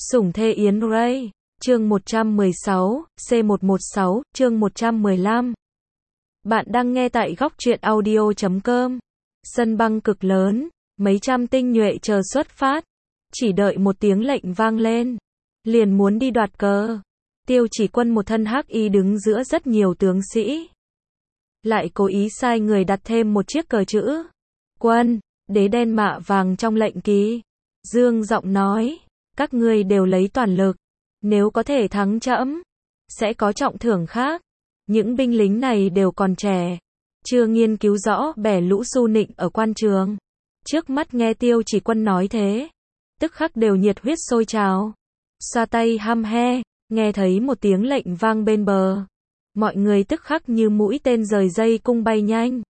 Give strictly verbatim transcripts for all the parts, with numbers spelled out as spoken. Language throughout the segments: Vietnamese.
Sủng thê Yến Ray, chương một trăm mười sáu, C một một sáu, chương một trăm mười lăm. Bạn đang nghe tại góc truyện audio chấm com. Sân băng cực lớn, mấy trăm tinh nhuệ chờ xuất phát. Chỉ đợi một tiếng lệnh vang lên, liền muốn đi đoạt cờ. Tiêu Chỉ Quân một thân hắc y đứng giữa rất nhiều tướng sĩ. Lại cố ý sai người đặt thêm một chiếc cờ chữ Quân, đế đen mạ vàng trong lệnh ký. Dương giọng nói, các ngươi đều lấy toàn lực, nếu có thể thắng trẫm, sẽ có trọng thưởng khác. Những binh lính này đều còn trẻ, chưa nghiên cứu rõ bè lũ su nịnh ở quan trường. Trước mắt nghe Tiêu Chỉ Quân nói thế, tức khắc đều nhiệt huyết sôi trào, xoa tay hăm he. Nghe thấy một tiếng lệnh vang bên bờ, mọi người tức khắc như mũi tên rời dây cung bay nhanh.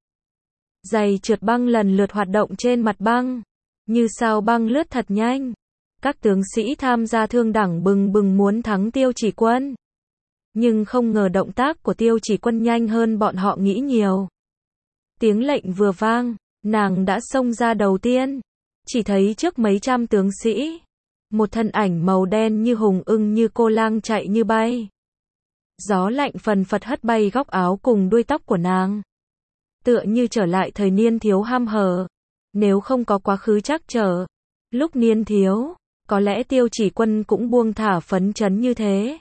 Giày trượt băng lần lượt hoạt động trên mặt băng, như sao băng lướt thật nhanh. Các tướng sĩ tham gia thương đẳng bừng bừng muốn thắng Tiêu Chỉ Quân. Nhưng không ngờ động tác của Tiêu Chỉ Quân nhanh hơn bọn họ nghĩ nhiều. Tiếng lệnh vừa vang, nàng đã xông ra đầu tiên. Chỉ thấy trước mấy trăm tướng sĩ, một thân ảnh màu đen như hùng ưng như cô lang chạy như bay. Gió lạnh phần phật hất bay góc áo cùng đuôi tóc của nàng. Tựa như trở lại thời niên thiếu ham hở. Nếu không có quá khứ trắc trở, lúc niên thiếu, có lẽ Tiêu Chỉ Quân cũng buông thả phấn chấn như thế.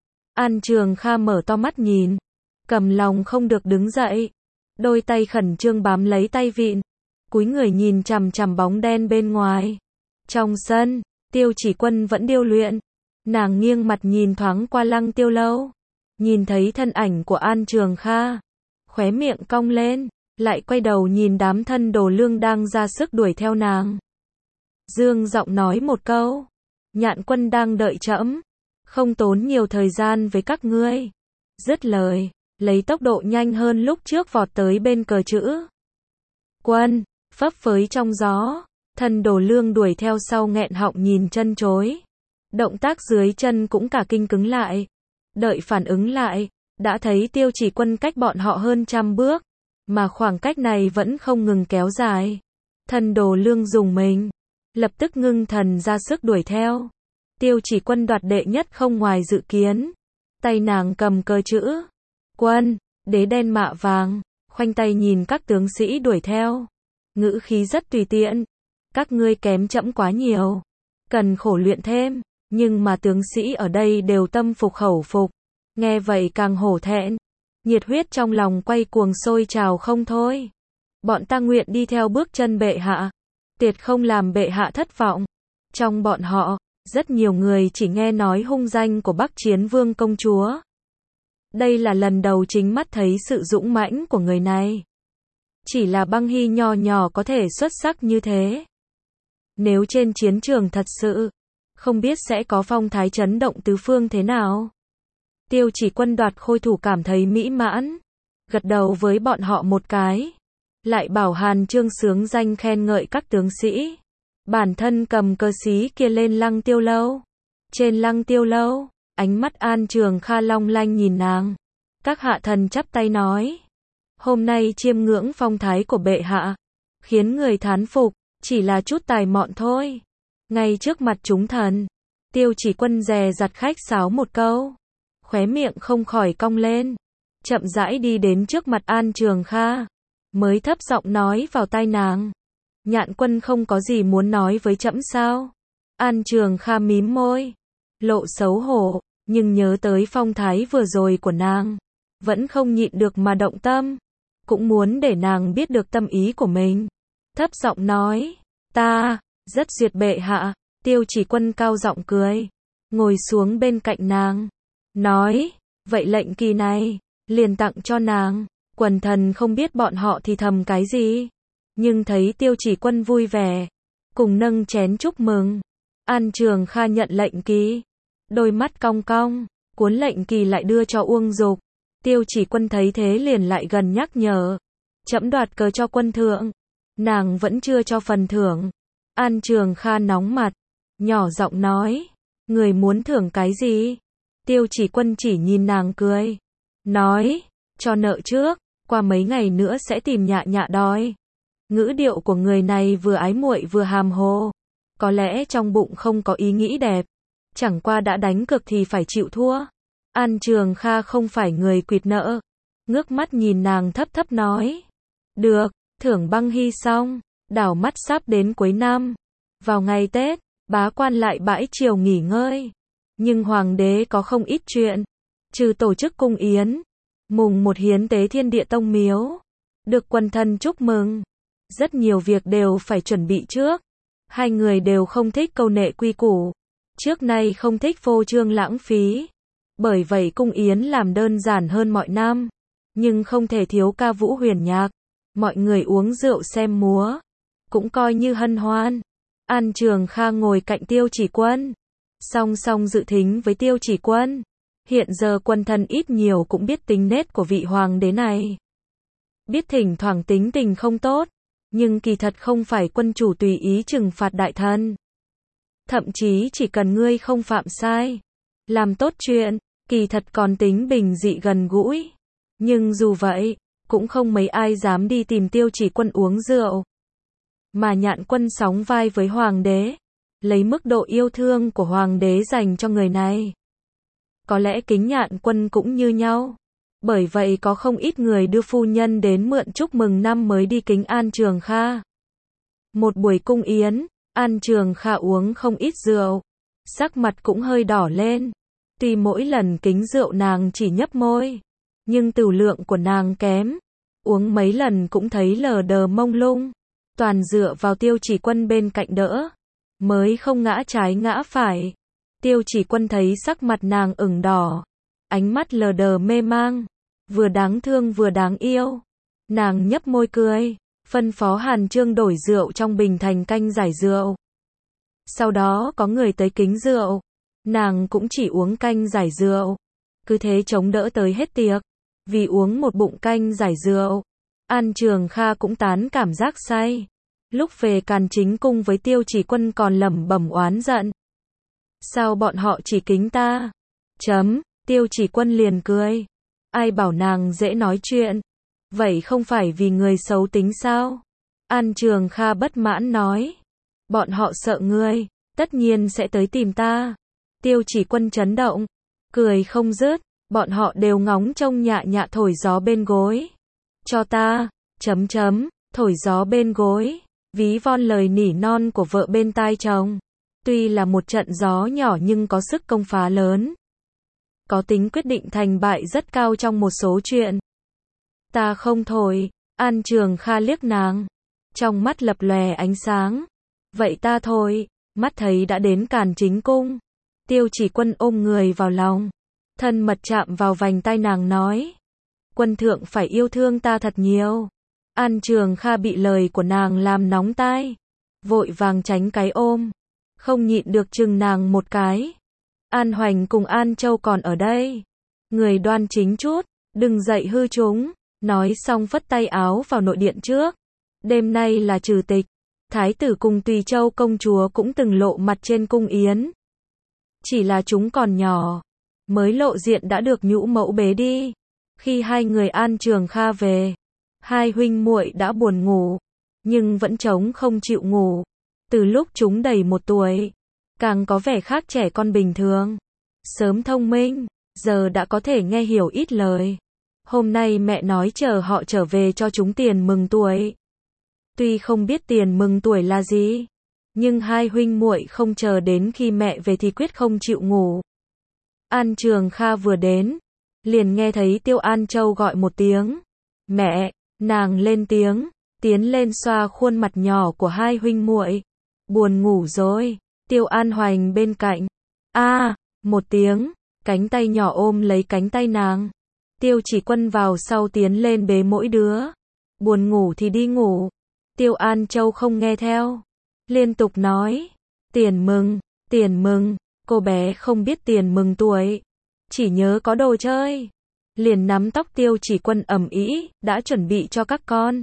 An Trường Kha mở to mắt nhìn, cầm lòng không được đứng dậy, đôi tay khẩn trương bám lấy tay vịn, cúi người nhìn chằm chằm bóng đen bên ngoài. Trong sân, Tiêu Chỉ Quân vẫn điêu luyện, nàng nghiêng mặt nhìn thoáng qua Lăng Tiêu Lâu, nhìn thấy thân ảnh của An Trường Kha, khóe miệng cong lên, lại quay đầu nhìn đám thân đồ lương đang ra sức đuổi theo nàng. Dương giọng nói một câu, Nhạn Quân đang đợi trẫm, không tốn nhiều thời gian với các ngươi. Dứt lời, lấy tốc độ nhanh hơn lúc trước vọt tới bên cờ chữ Quân, phấp phới trong gió. Thân đồ lương đuổi theo sau nghẹn họng nhìn chân chối. Động tác dưới chân cũng cả kinh cứng lại. Đợi phản ứng lại, đã thấy Tiêu Chỉ Quân cách bọn họ hơn trăm bước, mà khoảng cách này vẫn không ngừng kéo dài. Thân đồ lương dùng mình, lập tức ngưng thần ra sức đuổi theo. Tiêu Chỉ Quân đoạt đệ nhất không ngoài dự kiến. Tay nàng cầm cờ chữ Quân, đế đen mạ vàng, khoanh tay nhìn các tướng sĩ đuổi theo. Ngữ khí rất tùy tiện. Các ngươi kém trẫm quá nhiều, cần khổ luyện thêm. Nhưng mà tướng sĩ ở đây đều tâm phục khẩu phục, nghe vậy càng hổ thẹn, nhiệt huyết trong lòng quay cuồng sôi trào không thôi. Bọn ta nguyện đi theo bước chân bệ hạ, tuyệt không làm bệ hạ thất vọng. Trong bọn họ, rất nhiều người chỉ nghe nói hung danh của Bắc Chiến Vương công chúa. Đây là lần đầu chính mắt thấy sự dũng mãnh của người này. Chỉ là Băng Hy nhỏ nhỏ có thể xuất sắc như thế. Nếu trên chiến trường thật sự, không biết sẽ có phong thái chấn động tứ phương thế nào. Tiêu Chỉ Quân đoạt khôi thủ cảm thấy mỹ mãn, gật đầu với bọn họ một cái, lại bảo Hàn Trương sướng danh khen ngợi các tướng sĩ. Bản thân cầm cờ xí kia lên Lăng Tiêu Lâu. Trên Lăng Tiêu Lâu, ánh mắt An Trường Kha long lanh nhìn nàng. Các hạ thần chắp tay nói, hôm nay chiêm ngưỡng phong thái của bệ hạ, khiến người thán phục, chỉ là chút tài mọn thôi. Ngay trước mặt chúng thần, Tiêu Chỉ Quân dè dặt khách sáo một câu, khóe miệng không khỏi cong lên, chậm rãi đi đến trước mặt An Trường Kha, mới thấp giọng nói vào tai nàng, Nhạn Quân không có gì muốn nói với trẫm sao? An Trường Kha mím môi, lộ xấu hổ, nhưng nhớ tới phong thái vừa rồi của nàng, vẫn không nhịn được mà động tâm, cũng muốn để nàng biết được tâm ý của mình. Thấp giọng nói, ta rất duyệt bệ hạ. Tiêu Chỉ Quân cao giọng cười, ngồi xuống bên cạnh nàng, nói, vậy lệnh kỳ này, liền tặng cho nàng. Quần thần không biết bọn họ thì thầm cái gì, nhưng thấy Tiêu Chỉ Quân vui vẻ, cùng nâng chén chúc mừng. An Trường Kha nhận lệnh kỳ, đôi mắt cong cong, cuốn lệnh kỳ lại đưa cho Uông Dục. Tiêu Chỉ Quân thấy thế liền lại gần nhắc nhở, trẫm đoạt cờ cho quân thượng, nàng vẫn chưa cho phần thưởng. An Trường Kha nóng mặt, nhỏ giọng nói, người muốn thưởng cái gì? Tiêu Chỉ Quân chỉ nhìn nàng cười, nói, cho nợ trước, qua mấy ngày nữa sẽ tìm nhạ nhạ đòi. Ngữ điệu của người này vừa ái muội vừa hàm hồ, có lẽ trong bụng không có ý nghĩ đẹp, chẳng qua đã đánh cược thì phải chịu thua. An Trường Kha không phải người quỵt nợ, ngước mắt nhìn nàng thấp thấp nói. Được, thưởng băng hy xong, đảo mắt sắp đến cuối năm. Vào ngày Tết, bá quan lại bãi triều nghỉ ngơi. Nhưng hoàng đế có không ít chuyện, trừ tổ chức cung yến, mùng một hiến tế thiên địa tông miếu, được quần thần chúc mừng. Rất nhiều việc đều phải chuẩn bị trước. Hai người đều không thích câu nệ quy củ, trước nay không thích phô trương lãng phí. Bởi vậy cung yến làm đơn giản hơn mọi năm, nhưng không thể thiếu ca vũ huyền nhạc. Mọi người uống rượu xem múa, cũng coi như hân hoan. An Trường Kha ngồi cạnh Tiêu Chỉ Quân, song song dự thính với Tiêu Chỉ Quân. Hiện giờ quần thần ít nhiều cũng biết tính nết của vị hoàng đế này. Biết thỉnh thoảng tính tình không tốt, nhưng kỳ thật không phải quân chủ tùy ý trừng phạt đại thần. Thậm chí chỉ cần ngươi không phạm sai, làm tốt chuyện, kỳ thật còn tính bình dị gần gũi. Nhưng dù vậy, cũng không mấy ai dám đi tìm Tiêu Chỉ Quân uống rượu. Mà Nhạn Quân sóng vai với hoàng đế, lấy mức độ yêu thương của hoàng đế dành cho người này. Có lẽ Kính Nhạn Quân cũng như nhau. Bởi vậy có không ít người đưa phu nhân đến mượn chúc mừng năm mới đi kính An Trường Kha. Một buổi cung yến, An Trường Kha uống không ít rượu, sắc mặt cũng hơi đỏ lên. Tuy mỗi lần kính rượu nàng chỉ nhấp môi, nhưng tửu lượng của nàng kém, uống mấy lần cũng thấy lờ đờ mông lung, toàn dựa vào Tiêu Chỉ Quân bên cạnh đỡ, mới không ngã trái ngã phải. Tiêu Chỉ Quân thấy sắc mặt nàng ửng đỏ, ánh mắt lờ đờ mê mang, vừa đáng thương vừa đáng yêu. Nàng nhấp môi cười, phân phó Hàn Trương đổi rượu trong bình thành canh giải rượu. Sau đó có người tới kính rượu, nàng cũng chỉ uống canh giải rượu, cứ thế chống đỡ tới hết tiệc. Vì uống một bụng canh giải rượu, An Trường Kha cũng tán cảm giác say. Lúc về Càn Chính Cung với Tiêu Chỉ Quân còn lẩm bẩm oán giận. Sao bọn họ chỉ kính ta? Chấm, Tiêu Chỉ Quân liền cười. Ai bảo nàng dễ nói chuyện? Vậy không phải vì người xấu tính sao? An Trường Kha bất mãn nói. Bọn họ sợ ngươi, tất nhiên sẽ tới tìm ta. Tiêu Chỉ Quân chấn động, cười không dứt. Bọn họ đều ngóng trông nhạ nhạ thổi gió bên gối. Cho ta, chấm chấm, thổi gió bên gối. Ví von lời nỉ non của vợ bên tai chồng. Tuy là một trận gió nhỏ nhưng có sức công phá lớn. Có tính quyết định thành bại rất cao trong một số chuyện. Ta không thổi, An Trường Kha liếc nàng. Trong mắt lập lòe ánh sáng. Vậy ta thổi, mắt thấy đã đến Càn Chính Cung. Tiêu Chỉ Quân ôm người vào lòng, thân mật chạm vào vành tai nàng nói. Quân thượng phải yêu thương ta thật nhiều. An Trường Kha bị lời của nàng làm nóng tai, vội vàng tránh cái ôm, không nhịn được chừng nàng một cái. An Hoành cùng An Châu còn ở đây. Người đoan chính chút, đừng dậy hư chúng. Nói xong phất tay áo vào nội điện trước. Đêm nay là trừ tịch. Thái tử cùng Tùy Châu công chúa cũng từng lộ mặt trên cung yến. Chỉ là chúng còn nhỏ, mới lộ diện đã được nhũ mẫu bế đi. Khi hai người An Trường Kha về, hai huynh muội đã buồn ngủ, nhưng vẫn trống không chịu ngủ. Từ lúc chúng đầy một tuổi, càng có vẻ khác trẻ con bình thường. Sớm thông minh, giờ đã có thể nghe hiểu ít lời. Hôm nay mẹ nói chờ họ trở về cho chúng tiền mừng tuổi. Tuy không biết tiền mừng tuổi là gì, nhưng hai huynh muội không chờ đến khi mẹ về thì quyết không chịu ngủ. An Trường Kha vừa đến, liền nghe thấy Tiêu An Châu gọi một tiếng. Mẹ, nàng lên tiếng, tiến lên xoa khuôn mặt nhỏ của hai huynh muội. Buồn ngủ rồi. Tiêu An Hoành bên cạnh. A, à, một tiếng, cánh tay nhỏ ôm lấy cánh tay nàng. Tiêu Chỉ Quân vào sau tiến lên bế mỗi đứa. Buồn ngủ thì đi ngủ. Tiêu An Châu không nghe theo, liên tục nói. Tiền mừng, tiền mừng. Cô bé không biết tiền mừng tuổi, chỉ nhớ có đồ chơi. Liền nắm tóc Tiêu Chỉ Quân ầm ĩ, đã chuẩn bị cho các con.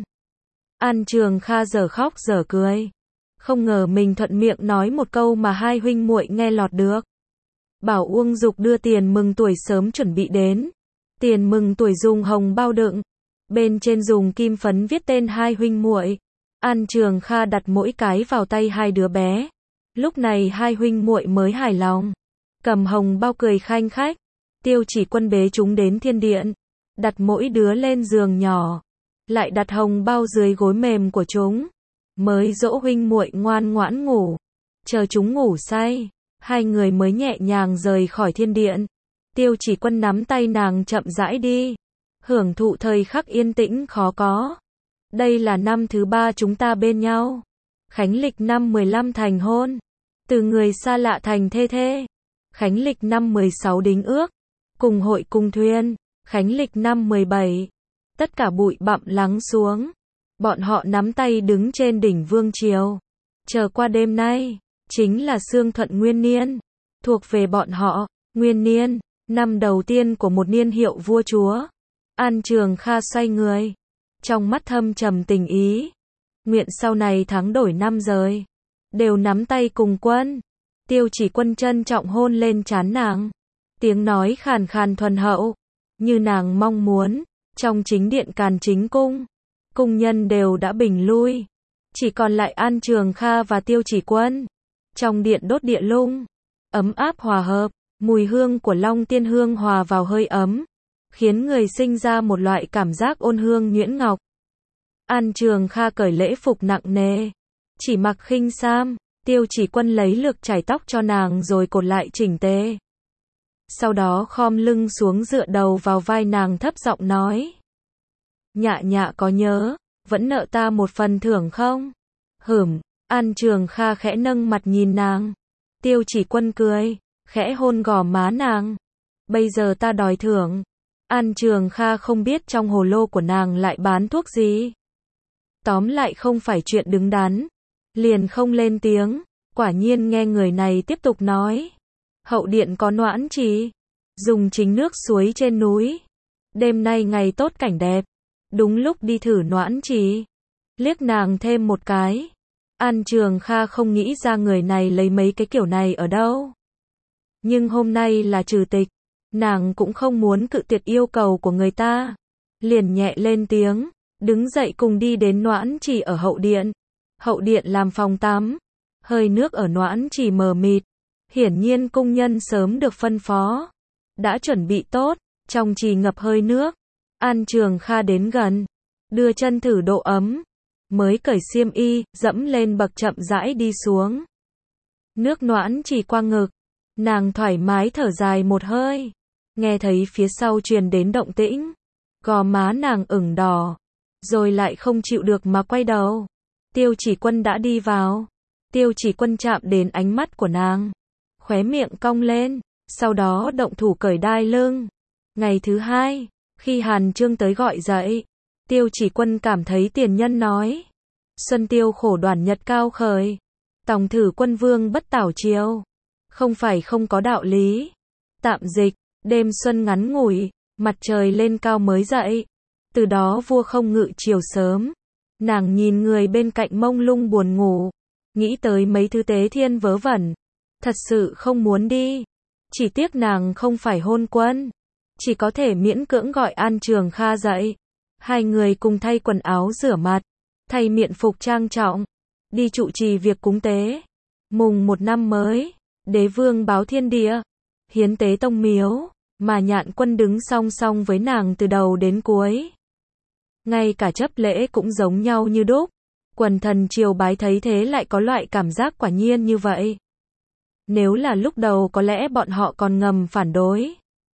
An Trường Kha giờ khóc giờ cười. Không ngờ mình thuận miệng nói một câu mà hai huynh muội nghe lọt được. Bảo Uông Dục đưa tiền mừng tuổi sớm chuẩn bị đến. Tiền mừng tuổi dùng hồng bao đựng, bên trên dùng kim phấn viết tên hai huynh muội. An Trường Kha đặt mỗi cái vào tay hai đứa bé. Lúc này hai huynh muội mới hài lòng. cầm hồng bao cười khanh khách. Tiêu Chỉ Quân bế chúng đến thiên điện, đặt mỗi đứa lên giường nhỏ, lại đặt hồng bao dưới gối mềm của chúng, mới dỗ huynh muội ngoan ngoãn ngủ. Chờ chúng ngủ say, hai người mới nhẹ nhàng rời khỏi thiên điện. Tiêu Chỉ Quân nắm tay nàng chậm rãi đi, hưởng thụ thời khắc yên tĩnh khó có. Đây là năm thứ ba chúng ta bên nhau. Khánh lịch năm mười lăm thành hôn, từ người xa lạ thành thê thê. Khánh lịch năm mười sáu đính ước, cùng hội cùng thuyền. Khánh lịch năm mười bảy, tất cả bụi bặm lắng xuống. Bọn họ nắm tay đứng trên đỉnh vương triều, chờ qua đêm nay. Chính là Sương Thuận Nguyên Niên, thuộc về bọn họ. Nguyên Niên, năm đầu tiên của một niên hiệu vua chúa. An Trường Kha xoay người, trong mắt thâm trầm tình ý. Nguyện sau này tháng đổi năm rời, đều nắm tay cùng quân. Tiêu Chỉ Quân trân trọng hôn lên trán nàng, tiếng nói khàn khàn thuần hậu, như nàng mong muốn. Trong chính điện Càn Chính Cung, cung nhân đều đã bình lui, chỉ còn lại An Trường Kha và Tiêu Chỉ Quân. Trong điện đốt địa lung, ấm áp hòa hợp, mùi hương của Long Tiên Hương hòa vào hơi ấm, khiến người sinh ra một loại cảm giác ôn hương nhuyễn ngọc. An Trường Kha cởi lễ phục nặng nề, chỉ mặc khinh sam. Tiêu Chỉ Quân lấy lược chải tóc cho nàng rồi cột lại chỉnh tề. Sau đó khom lưng xuống dựa đầu vào vai nàng thấp giọng nói: Nhạ nhạ có nhớ, vẫn nợ ta một phần thưởng không? Hửm. An Trường Kha khẽ nâng mặt nhìn nàng. Tiêu Chỉ Quân cười, khẽ hôn gò má nàng. Bây giờ ta đòi thưởng. An Trường Kha không biết trong hồ lô của nàng lại bán thuốc gì. Tóm lại không phải chuyện đứng đắn, liền không lên tiếng. Quả nhiên nghe người này tiếp tục nói: Hậu điện có noãn trì, dùng chính nước suối trên núi. Đêm nay ngày tốt cảnh đẹp, đúng lúc đi thử noãn trì. Liếc nàng thêm một cái. An Trường Kha không nghĩ ra người này lấy mấy cái kiểu này ở đâu. Nhưng hôm nay là trừ tịch, nàng cũng không muốn cự tuyệt yêu cầu của người ta. Liền nhẹ lên tiếng, đứng dậy cùng đi đến noãn trì ở hậu điện. Hậu điện làm phòng tắm, hơi nước ở noãn trì mờ mịt. Hiển nhiên cung nhân sớm được phân phó, đã chuẩn bị tốt, trong trì ngập hơi nước. An Trường Kha đến gần, đưa chân thử độ ấm, mới cởi xiêm y, dẫm lên bậc chậm rãi đi xuống. Nước noãn trì qua ngực, nàng thoải mái thở dài một hơi, nghe thấy phía sau truyền đến động tĩnh, gò má nàng ửng đỏ, rồi lại không chịu được mà quay đầu. Tiêu Chỉ Quân đã đi vào. Tiêu Chỉ Quân chạm đến ánh mắt của nàng, khóe miệng cong lên, sau đó động thủ cởi đai lưng. Ngày thứ hai, khi Hàn Chương tới gọi dậy, Tiêu Chỉ Quân cảm thấy tiền nhân nói: Xuân tiêu khổ đoàn nhật cao khởi, tòng thử quân vương bất tảo chiều. Không phải không có đạo lý. Tạm dịch, đêm xuân ngắn ngủi, mặt trời lên cao mới dậy. Từ đó vua không ngự chiều sớm. Nàng nhìn người bên cạnh mông lung buồn ngủ, nghĩ tới mấy thứ tế thiên vớ vẩn, thật sự không muốn đi. Chỉ tiếc nàng không phải hôn quân, chỉ có thể miễn cưỡng gọi An Trường Kha dậy. Hai người cùng thay quần áo rửa mặt, thay miện phục trang trọng, đi trụ trì việc cúng tế. Mùng một năm mới, đế vương báo thiên địa, hiến tế tông miếu, mà Nhạn Quân đứng song song với nàng từ đầu đến cuối. Ngay cả chấp lễ cũng giống nhau như đúc. Quần thần triều bái thấy thế lại có loại cảm giác quả nhiên như vậy. Nếu là lúc đầu có lẽ bọn họ còn ngầm phản đối.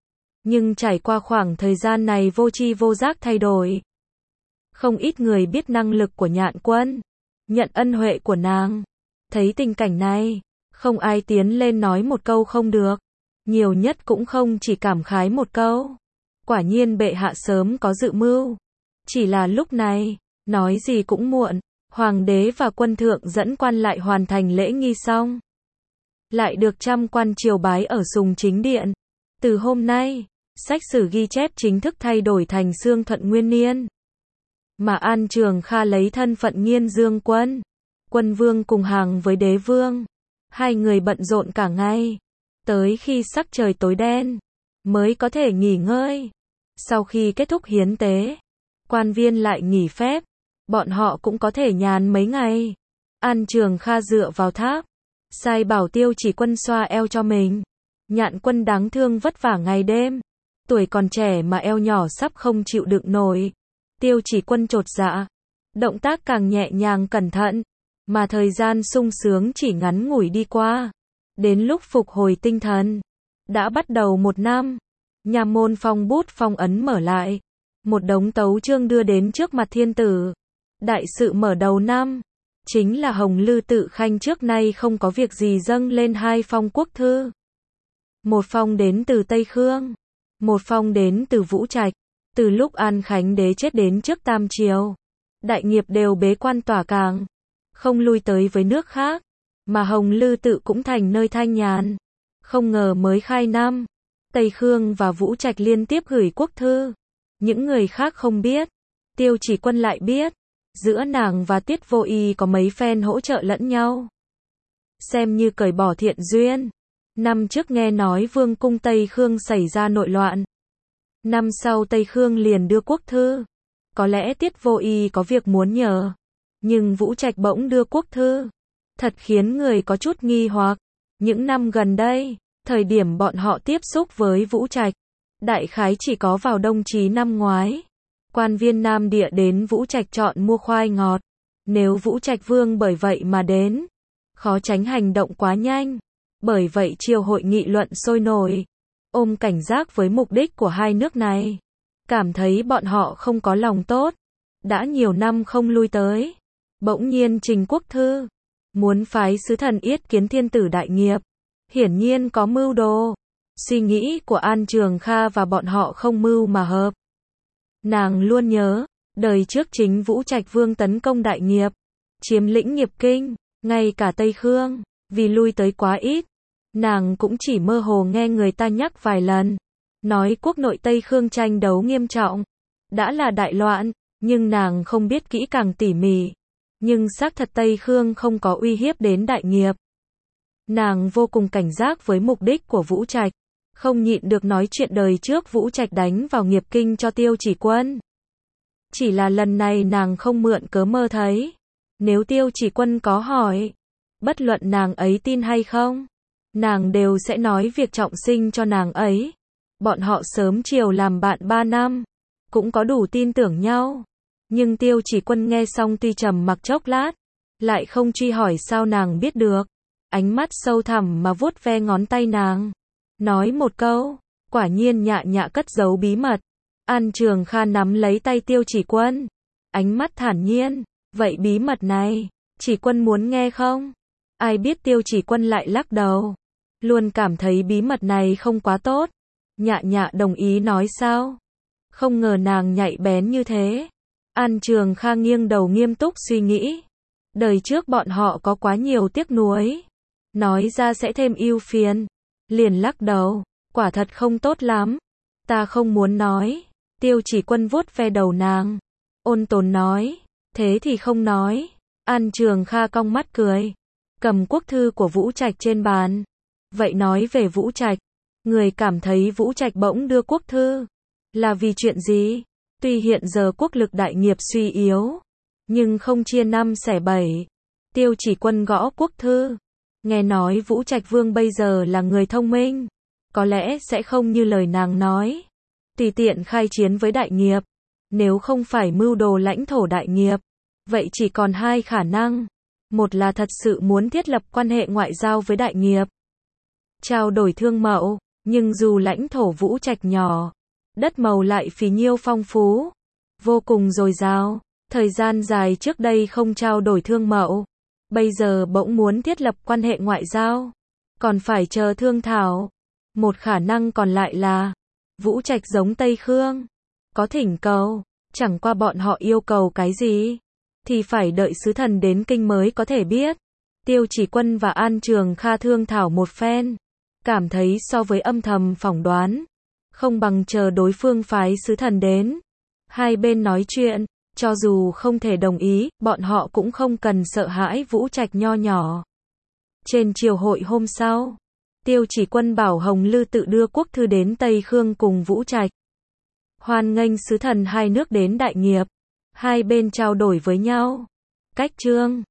Nhưng trải qua khoảng thời gian này vô tri vô giác thay đổi. Không ít người biết năng lực của Nhạn Quân, nhận ân huệ của nàng. Thấy tình cảnh này, không ai tiến lên nói một câu không được. Nhiều nhất cũng không chỉ cảm khái một câu. Quả nhiên bệ hạ sớm có dự mưu. Chỉ là lúc này, nói gì cũng muộn. Hoàng đế và quân thượng dẫn quan lại hoàn thành lễ nghi xong, lại được trăm quan triều bái ở Sùng Chính Điện. Từ hôm nay, sách sử ghi chép chính thức thay đổi thành Sương Thuận Nguyên Niên. Mà An Trường Kha lấy thân phận Nghiên Dương Quân, quân vương cùng hàng với đế vương. Hai người bận rộn cả ngày, tới khi sắc trời tối đen, mới có thể nghỉ ngơi. Sau khi kết thúc hiến tế, quan viên lại nghỉ phép, bọn họ cũng có thể nhàn mấy ngày. An Trường Kha dựa vào tháp, sai bảo Tiêu Chỉ Quân xoa eo cho mình. Nhạn Quân đáng thương vất vả ngày đêm, tuổi còn trẻ mà eo nhỏ sắp không chịu đựng nổi. Tiêu Chỉ Quân chột dạ, động tác càng nhẹ nhàng cẩn thận, mà thời gian sung sướng chỉ ngắn ngủi đi qua. Đến lúc phục hồi tinh thần, đã bắt đầu một năm. Nhà môn phong bút phong ấn mở lại, một đống tấu chương đưa đến trước mặt thiên tử. Đại sự mở đầu năm, chính là Hồng Lư Tự Khanh trước nay không có việc gì dâng lên hai phong quốc thư. Một phong đến từ Tây Khương, một phong đến từ Vũ Trạch. Từ lúc An Khánh Đế chết đến trước Tam Triều, đại nghiệp đều bế quan tỏa cảng, không lui tới với nước khác, mà Hồng Lư Tự cũng thành nơi thanh nhàn. Không ngờ mới khai năm, Tây Khương và Vũ Trạch liên tiếp gửi quốc thư. Những người khác không biết, Tiêu Chỉ Quân lại biết. Giữa nàng và Tiết Vô Y có mấy phen hỗ trợ lẫn nhau, xem như cởi bỏ thiện duyên. Năm trước nghe nói Vương cung Tây Khương xảy ra nội loạn, năm sau Tây Khương liền đưa quốc thư. Có lẽ Tiết Vô Y có việc muốn nhờ, nhưng Vũ Trạch bỗng đưa quốc thư, thật khiến người có chút nghi hoặc. Những năm gần đây, thời điểm bọn họ tiếp xúc với Vũ Trạch, đại khái chỉ có vào Đông Chí năm ngoái. Quan viên Nam Địa đến Vũ Trạch chọn mua khoai ngọt. Nếu Vũ Trạch Vương bởi vậy mà đến, khó tránh hành động quá nhanh. Bởi vậy triều hội nghị luận sôi nổi, ôm cảnh giác với mục đích của hai nước này. Cảm thấy bọn họ không có lòng tốt, đã nhiều năm không lui tới. Bỗng nhiên trình quốc thư, muốn phái sứ thần yết kiến thiên tử đại nghiệp. Hiển nhiên có mưu đồ. Suy nghĩ của An Trường Kha và bọn họ không mưu mà hợp. Nàng luôn nhớ, đời trước chính Vũ Trạch Vương tấn công đại nghiệp, chiếm lĩnh nghiệp kinh, ngay cả Tây Khương, vì lui tới quá ít. Nàng cũng chỉ mơ hồ nghe người ta nhắc vài lần, nói quốc nội Tây Khương tranh đấu nghiêm trọng, đã là đại loạn, nhưng nàng không biết kỹ càng tỉ mỉ. Nhưng xác thật Tây Khương không có uy hiếp đến đại nghiệp. Nàng vô cùng cảnh giác với mục đích của Vũ Trạch, không nhịn được nói chuyện đời trước Vũ Trạch đánh vào nghiệp kinh cho Tiêu Chỉ Quân. Chỉ là lần này nàng không mượn cớ mơ thấy. Nếu Tiêu Chỉ Quân có hỏi, bất luận nàng ấy tin hay không, nàng đều sẽ nói việc trọng sinh cho nàng ấy. Bọn họ sớm chiều làm bạn ba năm, cũng có đủ tin tưởng nhau. Nhưng Tiêu Chỉ Quân nghe xong tuy trầm mặc chốc lát, lại không truy hỏi sao nàng biết được. Ánh mắt sâu thẳm mà vuốt ve ngón tay nàng, nói một câu, quả nhiên Nhạ Nhạ cất giấu bí mật. An Trường Kha nắm lấy tay Tiêu Chỉ Quân, ánh mắt thản nhiên, vậy bí mật này, Chỉ Quân muốn nghe không? Ai biết Tiêu Chỉ Quân lại lắc đầu, luôn cảm thấy bí mật này không quá tốt. Nhạ Nhạ đồng ý nói sao? Không ngờ nàng nhạy bén như thế. An Trường Kha nghiêng đầu nghiêm túc suy nghĩ. Đời trước bọn họ có quá nhiều tiếc nuối, nói ra sẽ thêm ưu phiền. Liền lắc đầu, quả thật không tốt lắm. Ta không muốn nói. Tiêu Chỉ Quân vuốt ve đầu nàng, ôn tồn nói, thế thì không nói. An Trường Kha cong mắt cười, cầm quốc thư của Vũ Trạch trên bàn. Vậy nói về Vũ Trạch, người cảm thấy Vũ Trạch bỗng đưa quốc thư, là vì chuyện gì? Tuy hiện giờ quốc lực đại nghiệp suy yếu, nhưng không chia năm xẻ bảy. Tiêu Chỉ Quân gõ quốc thư, nghe nói Vũ Trạch Vương bây giờ là người thông minh, có lẽ sẽ không như lời nàng nói, tùy tiện khai chiến với đại nghiệp. Nếu không phải mưu đồ lãnh thổ đại nghiệp, vậy chỉ còn hai khả năng. Một là thật sự muốn thiết lập quan hệ ngoại giao với đại nghiệp, trao đổi thương mậu, nhưng dù lãnh thổ Vũ Trạch nhỏ, đất màu lại phì nhiêu phong phú, vô cùng dồi dào. Thời gian dài trước đây không trao đổi thương mậu, bây giờ bỗng muốn thiết lập quan hệ ngoại giao, còn phải chờ thương thảo. Một khả năng còn lại là Vũ Trạch giống Tây Khương, có thỉnh cầu, chẳng qua bọn họ yêu cầu cái gì, thì phải đợi sứ thần đến kinh mới có thể biết. Tiêu Chỉ Quân và An Trường Kha thương thảo một phen, cảm thấy so với âm thầm phỏng đoán, không bằng chờ đối phương phái sứ thần đến. Hai bên nói chuyện, cho dù không thể đồng ý, bọn họ cũng không cần sợ hãi Vũ Trạch nho nhỏ. Trên triều hội hôm sau, Tiêu Chỉ Quân bảo Hồng Lư Tự đưa quốc thư đến Tây Khương cùng Vũ Trạch, hoan nghênh sứ thần hai nước đến đại nghiệp. Hai bên trao đổi với nhau. Cách chương